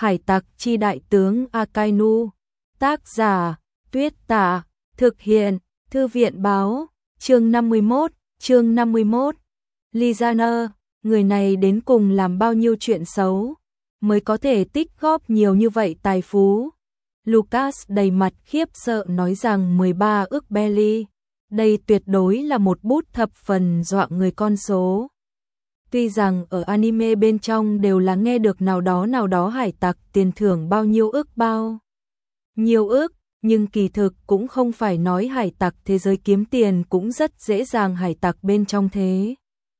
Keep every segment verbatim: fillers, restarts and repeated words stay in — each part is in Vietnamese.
Hải tặc chi đại tướng Akainu. Tác giả Tuyết Tả. Thực hiện Thư viện báo. Chương năm mươi mốt. Chương năm mươi mốt. Lizaner, người này đến cùng làm bao nhiêu chuyện xấu mới có thể tích góp nhiều như vậy tài phú. Lucas đầy mặt khiếp sợ nói rằng mười ba ức belly. Đây tuyệt đối là một bút thập phần dọa người con số. Tuy rằng ở anime bên trong đều là nghe được nào đó nào đó hải tặc tiền thưởng bao nhiêu ức bao nhiêu ức, nhưng kỳ thực cũng không phải nói hải tặc thế giới kiếm tiền cũng rất dễ dàng. Hải tặc bên trong thế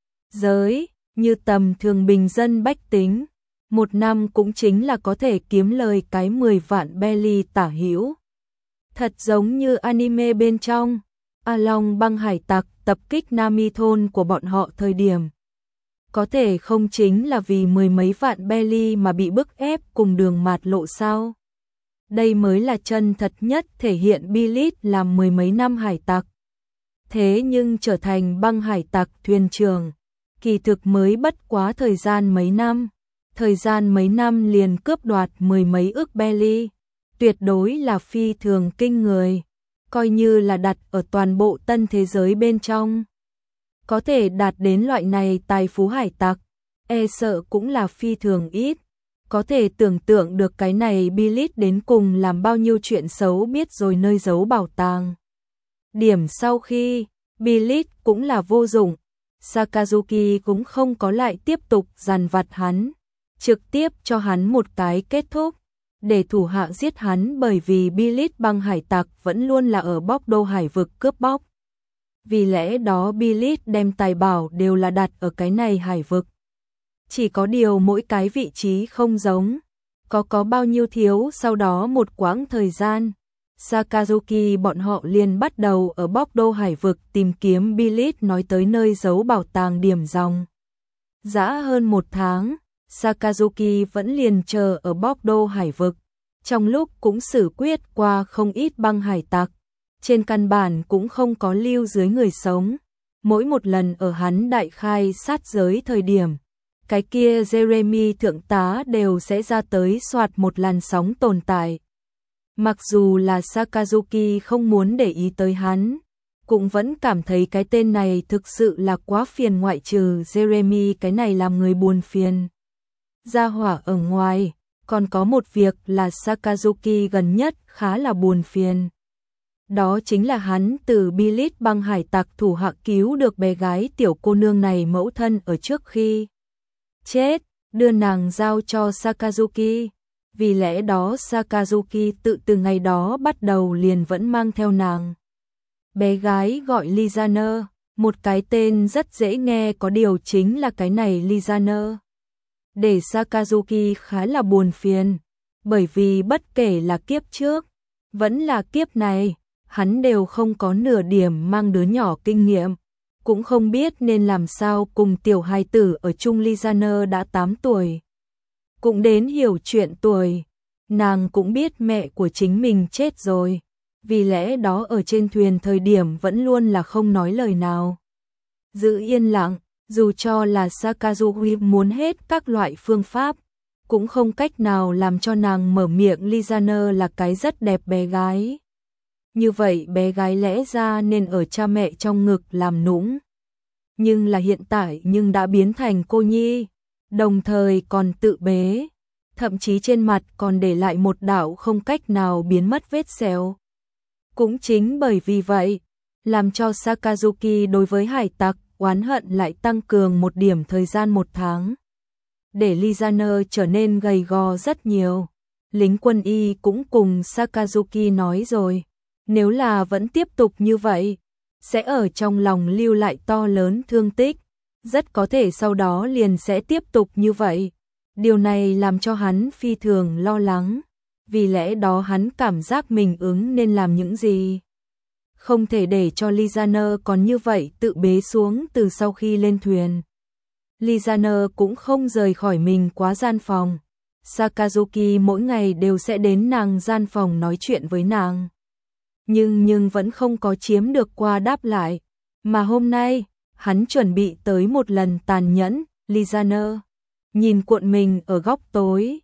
giới, như tầm thường bình dân bách tính, một năm cũng chính là có thể kiếm lời cái mười vạn belly tả hữu. Thật giống như anime bên trong, A Long băng hải tặc tập kích Nami thôn của bọn họ thời điểm. Có thể không chính là vì mười mấy vạn belly mà bị bức ép cùng đường mạt lộ sao? Đây mới là chân thật nhất thể hiện Billit làm mười mấy năm hải tặc. Thế nhưng trở thành băng hải tặc thuyền trưởng, kỳ thực mới bất quá thời gian mấy năm. Thời gian mấy năm liền cướp đoạt mười mấy ức belly, tuyệt đối là phi thường kinh người. Coi như là đặt ở toàn bộ tân thế giới bên trong, có thể đạt đến loại này tài phú hải tặc, e sợ cũng là phi thường ít. Có thể tưởng tượng được cái này Billit đến cùng làm bao nhiêu chuyện xấu biết rồi nơi giấu bảo tàng. Điểm sau khi, Billit cũng là vô dụng, Sakazuki cũng không có lại tiếp tục dằn vặt hắn, trực tiếp cho hắn một cái kết thúc, để thủ hạ giết hắn bởi vì Billit băng hải tặc vẫn luôn là ở bóc đô hải vực cướp bóc. Vì lẽ đó Billit đem tài bảo đều là đặt ở cái này hải vực. Chỉ có điều mỗi cái vị trí không giống, có có bao nhiêu thiếu. Sau đó một quãng thời gian, Sakazuki bọn họ liền bắt đầu ở bóc đô hải vực tìm kiếm Billit nói tới nơi giấu bảo tàng điểm dòng. Dã hơn một tháng, Sakazuki vẫn liền chờ ở bóc đô hải vực, trong lúc cũng xử quyết qua không ít băng hải tặc, trên căn bản cũng không có lưu dưới người sống. Mỗi một lần ở hắn đại khai sát giới thời điểm, cái kia Jeremy thượng tá đều sẽ ra tới soạt một làn sóng tồn tại. Mặc dù là Sakazuki không muốn để ý tới hắn, cũng vẫn cảm thấy cái tên này thực sự là quá phiền, ngoại trừ Jeremy cái này làm người buồn phiền gia hỏa ở ngoài, còn có một việc là Sakazuki gần nhất khá là buồn phiền. Đó chính là hắn từ Billit băng hải tặc thủ hạ cứu được bé gái tiểu cô nương này mẫu thân ở trước khi chết, đưa nàng giao cho Sakazuki. Vì lẽ đó Sakazuki tự từ ngày đó bắt đầu liền vẫn mang theo nàng. Bé gái gọi Lizaner, một cái tên rất dễ nghe, có điều chính là cái này Lizaner để Sakazuki khá là buồn phiền, bởi vì bất kể là kiếp trước, vẫn là kiếp này, hắn đều không có nửa điểm mang đứa nhỏ kinh nghiệm, cũng không biết nên làm sao cùng tiểu hài tử ở chung. Lizaner đã tám tuổi, cũng đến hiểu chuyện tuổi, nàng cũng biết mẹ của chính mình chết rồi, vì lẽ đó ở trên thuyền thời điểm vẫn luôn là không nói lời nào, giữ yên lặng. Dù cho là Sakazuki muốn hết các loại phương pháp, cũng không cách nào làm cho nàng mở miệng. Lizaner là cái rất đẹp bé gái. Như vậy bé gái lẽ ra nên ở cha mẹ trong ngực làm nũng. Nhưng là hiện tại nhưng đã biến thành cô nhi, đồng thời còn tự bế, thậm chí trên mặt còn để lại một đạo không cách nào biến mất vết sẹo. Cũng chính bởi vì vậy, làm cho Sakazuki đối với hải tặc oán hận lại tăng cường một điểm. Thời gian một tháng, để Lizaner trở nên gầy gò rất nhiều. Lính quân y cũng cùng Sakazuki nói rồi, nếu là vẫn tiếp tục như vậy, sẽ ở trong lòng lưu lại to lớn thương tích, rất có thể sau đó liền sẽ tiếp tục như vậy. Điều này làm cho hắn phi thường lo lắng, vì lẽ đó hắn cảm giác mình ứng nên làm những gì. Không thể để cho Lizaner còn như vậy tự bế xuống. Từ sau khi lên thuyền, Lizaner cũng không rời khỏi mình quá gian phòng. Sakazuki mỗi ngày đều sẽ đến nàng gian phòng nói chuyện với nàng, nhưng nhưng vẫn không có chiếm được qua đáp lại. Mà hôm nay, hắn chuẩn bị tới một lần tàn nhẫn. Lizaner nhìn cuộn mình ở góc tối,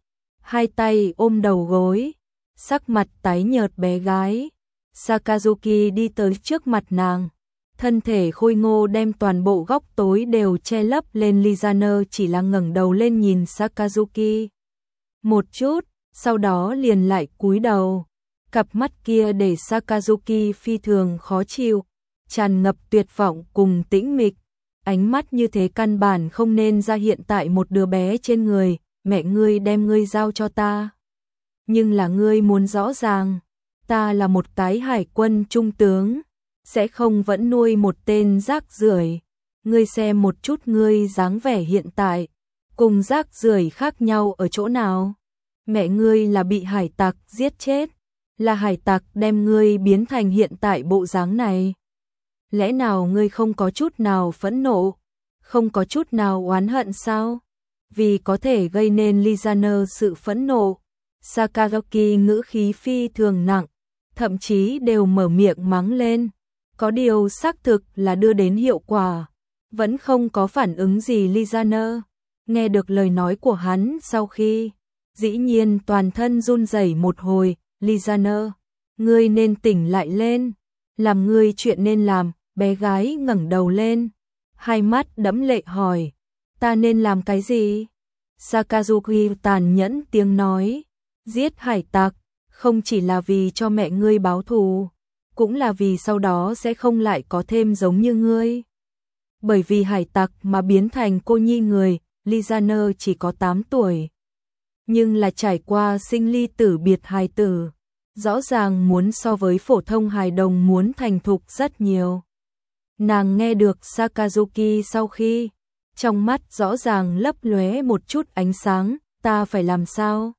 hai tay ôm đầu gối, sắc mặt tái nhợt bé gái. Sakazuki đi tới trước mặt nàng, thân thể khôi ngô đem toàn bộ góc tối đều che lấp lên. Lizana chỉ là ngẩng đầu lên nhìn Sakazuki một chút, sau đó liền lại cúi đầu. Cặp mắt kia để Sakazuki phi thường khó chịu, tràn ngập tuyệt vọng cùng tĩnh mịch. Ánh mắt như thế căn bản không nên ra hiện tại một đứa bé trên người. Mẹ ngươi đem ngươi giao cho ta, nhưng là ngươi muốn rõ ràng, ta là một cái hải quân trung tướng, sẽ không vẫn nuôi một tên rác rưởi. Ngươi xem một chút ngươi dáng vẻ hiện tại, cùng rác rưởi khác nhau ở chỗ nào? Mẹ ngươi là bị hải tặc giết chết, là hải tặc đem ngươi biến thành hiện tại bộ dáng này. Lẽ nào ngươi không có chút nào phẫn nộ, không có chút nào oán hận sao? Vì có thể gây nên Lizana sự phẫn nộ, Sakazuki ngữ khí phi thường nặng, thậm chí đều mở miệng mắng lên. Có điều xác thực là đưa đến hiệu quả, vẫn không có phản ứng gì. Lizana nghe được lời nói của hắn sau khi, dĩ nhiên toàn thân run rẩy một hồi. Lizana, ngươi nên tỉnh lại lên, làm ngươi chuyện nên làm. Bé gái ngẩng đầu lên, hai mắt đẫm lệ hỏi, ta nên làm cái gì? Sakazuki tàn nhẫn tiếng nói, giết hải tặc, không chỉ là vì cho mẹ ngươi báo thù, cũng là vì sau đó sẽ không lại có thêm giống như ngươi. Bởi vì hải tặc mà biến thành cô nhi người. Lizana chỉ có tám tuổi, nhưng là trải qua sinh ly tử biệt hài tử, rõ ràng muốn so với phổ thông hài đồng muốn thành thục rất nhiều. Nàng nghe được Sakazuki sau khi, trong mắt rõ ràng lấp lóe một chút ánh sáng. Ta phải làm sao?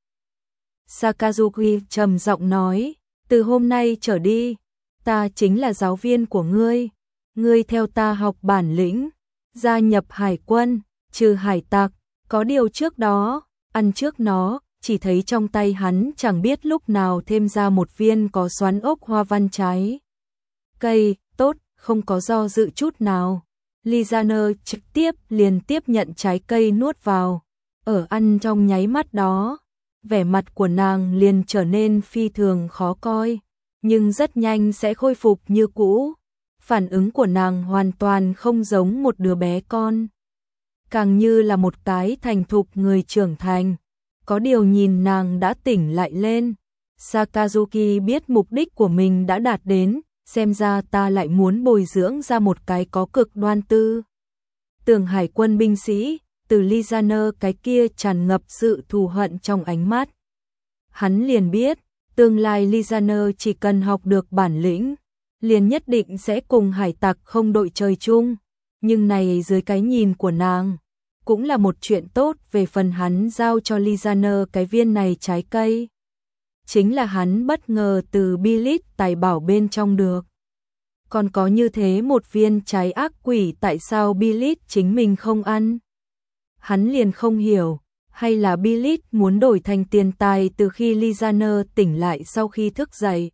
Sakazuki trầm giọng nói, từ hôm nay trở đi, ta chính là giáo viên của ngươi. Ngươi theo ta học bản lĩnh, gia nhập hải quân, trừ hải tặc. Có điều trước đó, ăn trước nó. Chỉ thấy trong tay hắn chẳng biết lúc nào thêm ra một viên có xoắn ốc hoa văn trái cây. Tốt, không có do dự chút nào. Lizana trực tiếp liền tiếp nhận trái cây nuốt vào. Ở ăn trong nháy mắt đó, vẻ mặt của nàng liền trở nên phi thường khó coi, nhưng rất nhanh sẽ khôi phục như cũ. Phản ứng của nàng hoàn toàn không giống một đứa bé con, càng như là một cái thành thục người trưởng thành. Có điều nhìn nàng đã tỉnh lại lên, Sakazuki biết mục đích của mình đã đạt đến. Xem ra ta lại muốn bồi dưỡng ra một cái có cực đoan tư tưởng hải quân binh sĩ. Từ Lizana cái kia tràn ngập sự thù hận trong ánh mắt, hắn liền biết tương lai Lizana chỉ cần học được bản lĩnh, liền nhất định sẽ cùng hải tặc không đội trời chung. Nhưng này dưới cái nhìn của nàng, cũng là một chuyện tốt. Về phần hắn giao cho Lizana cái viên này trái cây, chính là hắn bất ngờ từ Billit tài bảo bên trong được. Còn có như thế một viên trái ác quỷ, tại sao Billit chính mình không ăn? Hắn liền không hiểu, hay là Billit muốn đổi thành tiền tài từ khi Lizana tỉnh lại sau khi thức dậy.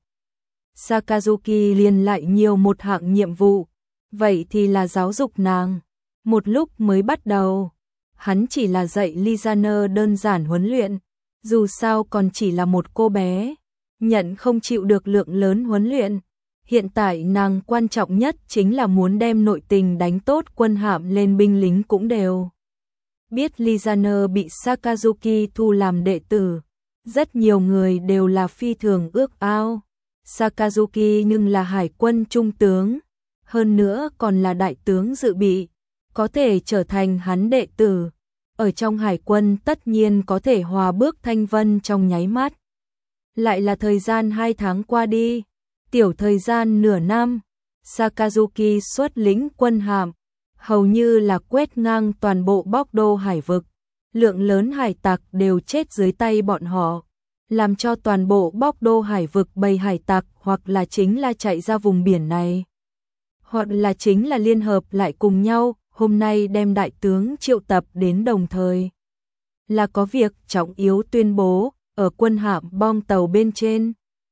Sakazuki liền lại nhiều một hạng nhiệm vụ, vậy thì là giáo dục nàng. Một lúc mới bắt đầu, hắn chỉ là dạy Lizana đơn giản huấn luyện, dù sao còn chỉ là một cô bé, nhận không chịu được lượng lớn huấn luyện. Hiện tại nàng quan trọng nhất chính là muốn đem nội tình đánh tốt quân hạm lên. Binh lính cũng đều biết Lizana bị Sakazuki thu làm đệ tử, rất nhiều người đều là phi thường ước ao. Sakazuki nhưng là hải quân trung tướng, hơn nữa còn là đại tướng dự bị, có thể trở thành hắn đệ tử. Ở trong hải quân tất nhiên có thể hòa bước thanh vân trong nháy mắt. Lại là thời gian hai tháng qua đi, tiểu thời gian nửa năm, Sakazuki xuất lĩnh quân hạm, hầu như là quét ngang toàn bộ Bóc Đô hải vực. Lượng lớn hải tặc đều chết dưới tay bọn họ, làm cho toàn bộ Bóc Đô hải vực bầy hải tặc hoặc là chính là chạy ra vùng biển này, hoặc là chính là liên hợp lại cùng nhau. Hôm nay đem đại tướng triệu tập đến, đồng thời là có việc trọng yếu tuyên bố ở quân hạm bom tàu bên trên.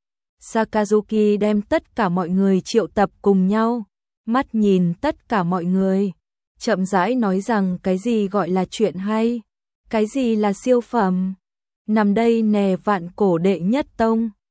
Sakazuki đem tất cả mọi người triệu tập cùng nhau, mắt nhìn tất cả mọi người, chậm rãi nói rằng cái gì gọi là chuyện hay, cái gì là siêu phẩm. nằm đây nè vạn cổ đệ nhất tông.